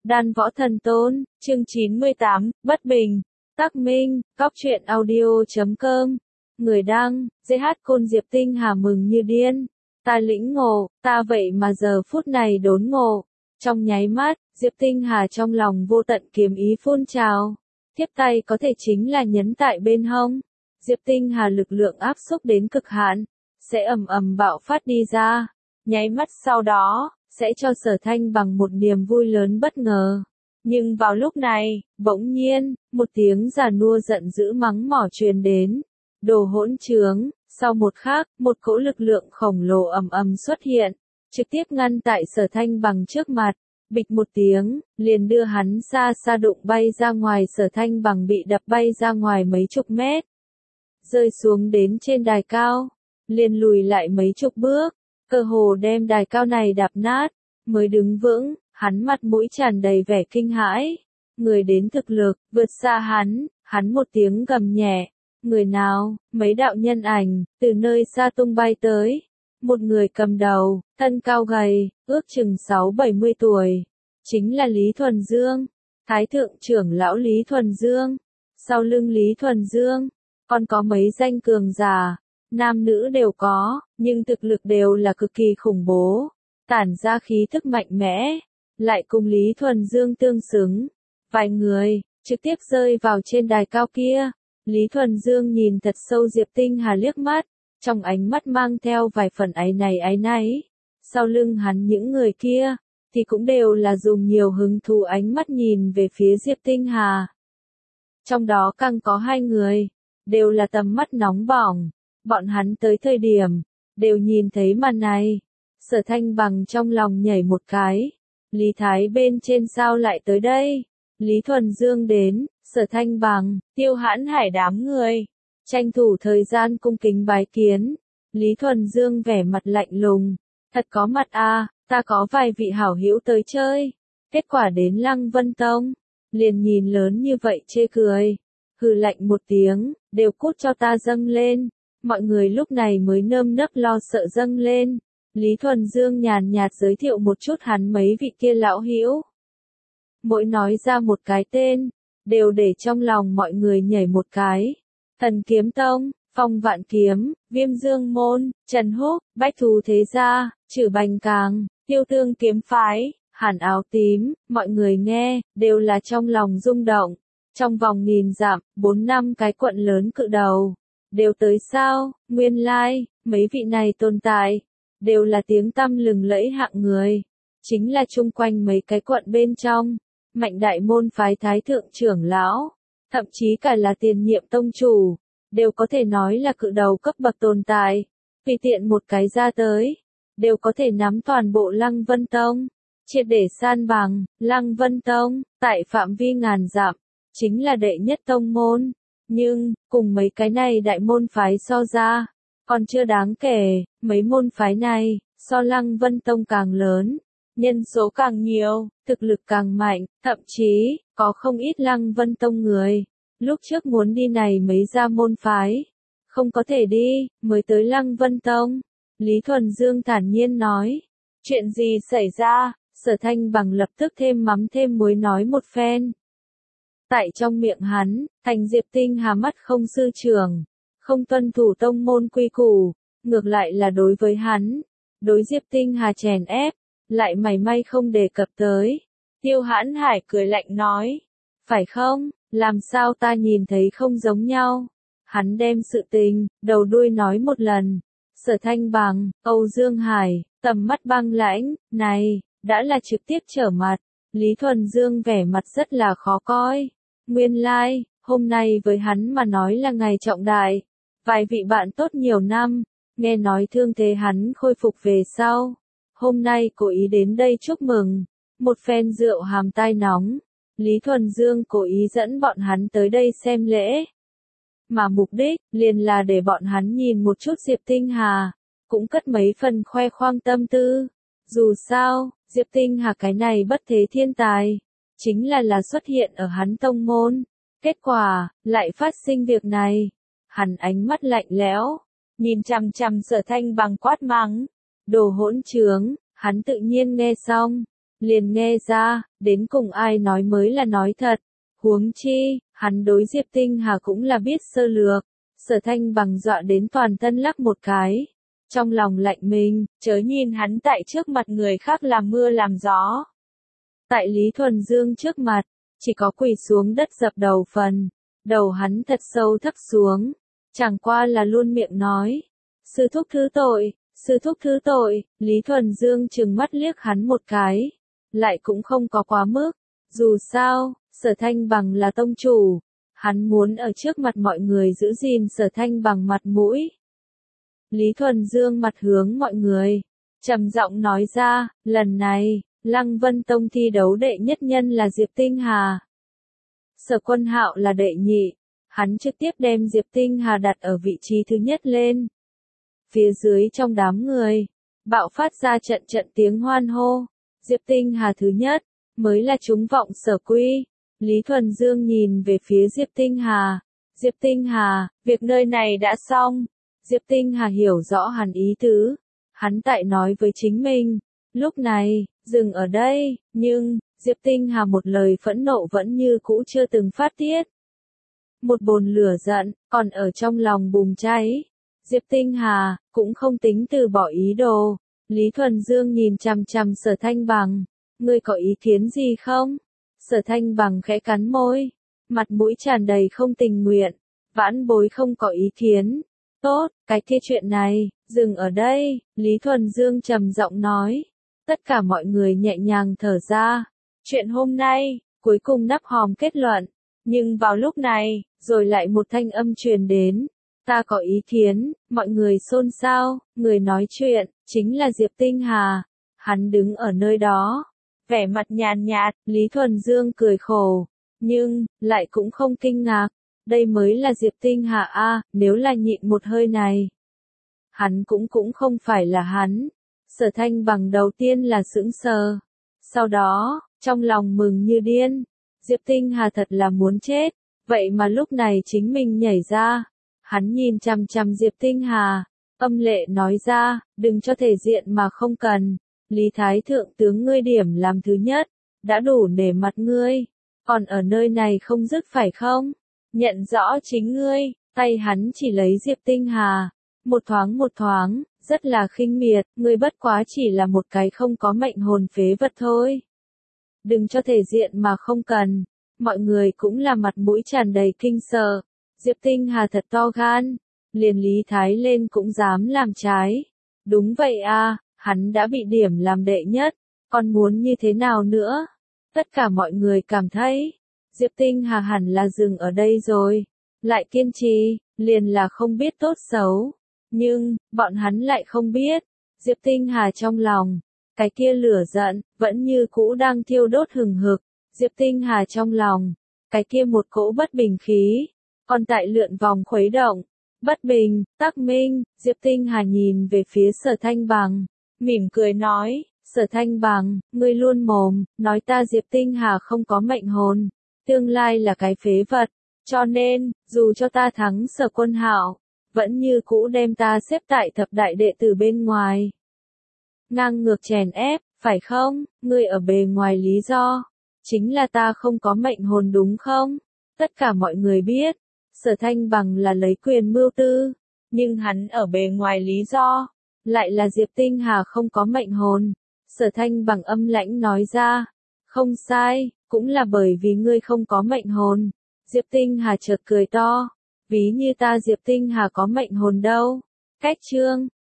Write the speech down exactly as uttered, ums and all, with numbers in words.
Đan Võ Thần Tôn, chương chín mươi tám, Bất Bình, Tác Minh, Cóc truyện audio chấm com. Người đăng, giê hát Côn Diệp Tinh Hà mừng như điên. Ta lĩnh ngộ, ta vậy mà giờ phút này đốn ngộ. Trong nháy mắt, Diệp Tinh Hà trong lòng vô tận kiếm ý phun trào. Tiếp tay có thể chính là nhấn tại bên hông. Diệp Tinh Hà lực lượng áp xúc đến cực hạn, sẽ ầm ầm bạo phát đi ra. Nháy mắt sau đó, sẽ cho Sở Thanh bằng một niềm vui lớn bất ngờ. Nhưng vào lúc này, bỗng nhiên, một tiếng già nua giận dữ mắng mỏ truyền đến. Đồ hỗn trướng, sau một khắc, một cỗ lực lượng khổng lồ ầm ầm xuất hiện, trực tiếp ngăn tại Sở Thanh bằng trước mặt. Bịch một tiếng, liền đưa hắn xa xa đụng bay ra ngoài. Sở Thanh bằng bị đập bay ra ngoài mấy chục mét. Rơi xuống đến trên đài cao, liền lùi lại mấy chục bước, cơ hồ đem đài cao này đạp nát, mới đứng vững, hắn mặt mũi tràn đầy vẻ kinh hãi. Người đến thực lực, vượt xa hắn, hắn một tiếng gầm nhẹ. Người nào, mấy đạo nhân ảnh, từ nơi xa tung bay tới. Một người cầm đầu, thân cao gầy, ước chừng sáu bảy mươi tuổi. Chính là Lý Thuần Dương, Thái thượng trưởng lão Lý Thuần Dương. Sau lưng Lý Thuần Dương, còn có mấy danh cường giả, nam nữ đều có, nhưng thực lực đều là cực kỳ khủng bố, tản ra khí thức mạnh mẽ, lại cùng Lý Thuần Dương tương xứng. Vài người, trực tiếp rơi vào trên đài cao kia. Lý Thuần Dương nhìn thật sâu Diệp Tinh Hà liếc mắt, trong ánh mắt mang theo vài phần áy này áy náy. Sau lưng hắn những người kia, thì cũng đều là dùng nhiều hứng thú ánh mắt nhìn về phía Diệp Tinh Hà. Trong đó càng có hai người, đều là tầm mắt nóng bỏng. Bọn hắn tới thời điểm, đều nhìn thấy màn này. Sở Thanh bằng trong lòng nhảy một cái. Lý Thái bên trên sao lại tới đây? Lý Thuần Dương đến, Sở Thanh bằng, Tiêu Hãn Hải đám người. Tranh thủ thời gian cung kính bái kiến. Lý Thuần Dương vẻ mặt lạnh lùng. Thật có mặt à, ta có vài vị hảo hữu tới chơi. Kết quả đến Lăng Vân Tông. Liền nhìn lớn như vậy chê cười. Hừ lạnh một tiếng, đều cút cho ta dâng lên. Mọi người lúc này mới nơm nớp lo sợ dâng lên. Lý Thuần Dương nhàn nhạt giới thiệu một chút hắn mấy vị kia lão hữu. Mỗi nói ra một cái tên, đều để trong lòng mọi người nhảy một cái. Thần Kiếm Tông, Phong Vạn Kiếm, Viêm Dương Môn, Trần Húc, Bách Thú Thế Gia, Trử Bành Càng, Tiêu Tương Kiếm Phái, Hàn Áo Tím, mọi người nghe, đều là trong lòng rung động. Trong vòng nghìn dặm, bốn năm cái quận lớn cự đầu, đều tới sao? Nguyên lai, mấy vị này tồn tại, đều là tiếng tăm lừng lẫy hạng người. Chính là chung quanh mấy cái quận bên trong, Mạnh Đại môn phái thái thượng trưởng lão, thậm chí cả là tiền nhiệm tông chủ, đều có thể nói là cự đầu cấp bậc tồn tại. Tùy tiện một cái ra tới, đều có thể nắm toàn bộ Lăng Vân Tông, triệt để san bằng. Lăng Vân Tông, tại phạm vi ngàn dặm, chính là đệ nhất tông môn, nhưng, cùng mấy cái này đại môn phái so ra, còn chưa đáng kể. Mấy môn phái này, so Lăng Vân Tông càng lớn, nhân số càng nhiều, thực lực càng mạnh, thậm chí, có không ít Lăng Vân Tông người. Lúc trước muốn đi này mấy gia môn phái, không có thể đi, mới tới Lăng Vân Tông. Lý Thuần Dương thản nhiên nói, chuyện gì xảy ra? Sở Thanh bằng lập tức thêm mắm thêm muối nói một phen. Tại trong miệng hắn, thành Diệp Tinh Hà mắt không sư trưởng, không tuân thủ tông môn quy củ, ngược lại là đối với hắn, đối Diệp Tinh Hà chèn ép, lại mảy may không đề cập tới. Tiêu Hãn Hải cười lạnh nói, phải không, làm sao ta nhìn thấy không giống nhau? Hắn đem sự tình, đầu đuôi nói một lần. Sở Thanh bằng, Âu Dương Hải, tầm mắt băng lãnh, này, đã là trực tiếp trở mặt. Lý Thuần Dương vẻ mặt rất là khó coi. Nguyên lai, like, hôm nay với hắn mà nói là ngày trọng đại. Vài vị bạn tốt nhiều năm, nghe nói thương thế hắn khôi phục về sau. Hôm nay cố ý đến đây chúc mừng. Một phen rượu hàm tai nóng. Lý Thuần Dương cố ý dẫn bọn hắn tới đây xem lễ. Mà mục đích, liền là để bọn hắn nhìn một chút Diệp Tinh Hà. Cũng cất mấy phần khoe khoang tâm tư. Dù sao, Diệp Tinh Hà cái này bất thế thiên tài, chính là là xuất hiện ở hắn tông môn. Kết quả, lại phát sinh việc này. Hắn ánh mắt lạnh lẽo, nhìn chằm chằm Sở Thanh bằng quát mắng. Đồ hỗn trướng, hắn tự nhiên nghe xong, liền nghe ra, đến cùng ai nói mới là nói thật. Huống chi, hắn đối Diệp Tinh Hà cũng là biết sơ lược. Sở Thanh Bằng dọa đến toàn thân lắc một cái. Trong lòng lạnh mình, chớ nhìn hắn tại trước mặt người khác làm mưa làm gió. Tại Lý Thuần Dương trước mặt, chỉ có quỳ xuống đất dập đầu phần. Đầu hắn thật sâu thấp xuống. Chẳng qua là luôn miệng nói. Sư thúc thứ tội, sư thúc thứ tội. Lý Thuần Dương trừng mắt liếc hắn một cái. Lại cũng không có quá mức. Dù sao, Sở Thanh Bằng là tông chủ. Hắn muốn ở trước mặt mọi người giữ gìn Sở Thanh Bằng mặt mũi. Lý Thuần Dương mặt hướng mọi người. Trầm giọng nói ra, lần này, Lăng Vân Tông thi đấu đệ nhất nhân là Diệp Tinh Hà. Sở Quân Hạo là đệ nhị. Hắn trực tiếp đem Diệp Tinh Hà đặt ở vị trí thứ nhất lên. Phía dưới trong đám người, bạo phát ra trận trận tiếng hoan hô. Diệp Tinh Hà thứ nhất, mới là chúng vọng Sở Quy. Lý Thuần Dương nhìn về phía Diệp Tinh Hà. Diệp Tinh Hà, việc nơi này đã xong. Diệp Tinh Hà hiểu rõ hắn ý tứ. Hắn tại nói với chính mình. Lúc này, dừng ở đây, nhưng, Diệp Tinh Hà một lời phẫn nộ vẫn như cũ chưa từng phát tiết. Một bồn lửa giận, còn ở trong lòng bùng cháy. Diệp Tinh Hà, cũng không tính từ bỏ ý đồ. Lý Thuần Dương nhìn chằm chằm Sở Thanh Bằng. Ngươi có ý kiến gì không? Sở Thanh Bằng khẽ cắn môi. Mặt mũi tràn đầy không tình nguyện. Vãn bối không có ý kiến. Tốt, cái kia chuyện này, dừng ở đây. Lý Thuần Dương trầm giọng nói. Tất cả mọi người nhẹ nhàng thở ra. Chuyện hôm nay, cuối cùng nắp hòm kết luận. Nhưng vào lúc này, rồi lại một thanh âm truyền đến. Ta có ý kiến, mọi người xôn xao, người nói chuyện, chính là Diệp Tinh Hà. Hắn đứng ở nơi đó, vẻ mặt nhàn nhạt, Lý Thuần Dương cười khổ, nhưng, lại cũng không kinh ngạc. Đây mới là Diệp Tinh Hà a, nếu là nhịn một hơi này. Hắn cũng cũng không phải là hắn. Sở Thanh Bằng đầu tiên là sững sờ. Sau đó, trong lòng mừng như điên. Diệp Tinh Hà thật là muốn chết. Vậy mà lúc này chính mình nhảy ra. Hắn nhìn chằm chằm Diệp Tinh Hà. Âm lệ nói ra, đừng cho thể diện mà không cần. Lý Thái Thượng tướng ngươi điểm làm thứ nhất. Đã đủ nể mặt ngươi. Còn ở nơi này không dứt phải không? Nhận rõ chính ngươi. Tay hắn chỉ lấy Diệp Tinh Hà. Một thoáng một thoáng, rất là khinh miệt. Ngươi bất quá chỉ là một cái không có mệnh hồn phế vật thôi. Đừng cho thể diện mà không cần. Mọi người cũng là mặt mũi tràn đầy kinh sợ. Diệp Tinh Hà thật to gan. Liền Lý Thái lên cũng dám làm trái. Đúng vậy a, hắn đã bị điểm làm đệ nhất. Còn muốn như thế nào nữa? Tất cả mọi người cảm thấy. Diệp Tinh Hà hẳn là dừng ở đây rồi. Lại kiên trì, liền là không biết tốt xấu. Nhưng, bọn hắn lại không biết. Diệp Tinh Hà trong lòng. Cái kia lửa giận, vẫn như cũ đang thiêu đốt hừng hực. Diệp Tinh Hà trong lòng. Cái kia một cỗ bất bình khí. Còn tại lượn vòng khuấy động. Bất bình, Tắc Minh, Diệp Tinh Hà nhìn về phía Sở Thanh Bằng. Mỉm cười nói, Sở Thanh Bằng, ngươi luôn mồm, nói ta Diệp Tinh Hà không có mệnh hồn. Tương lai là cái phế vật. Cho nên, dù cho ta thắng Sở Quân Hạo, vẫn như cũ đem ta xếp tại thập đại đệ tử bên ngoài. Ngang ngược chèn ép, phải không? Ngươi ở bề ngoài lý do. Chính là ta không có mệnh hồn đúng không? Tất cả mọi người biết. Sở Thanh Bằng là lấy quyền mưu tư. Nhưng hắn ở bề ngoài lý do. Lại là Diệp Tinh Hà không có mệnh hồn. Sở Thanh Bằng âm lãnh nói ra. Không sai, cũng là bởi vì ngươi không có mệnh hồn. Diệp Tinh Hà chợt cười to. Ví như ta Diệp Tinh Hà có mệnh hồn đâu. Cách chương.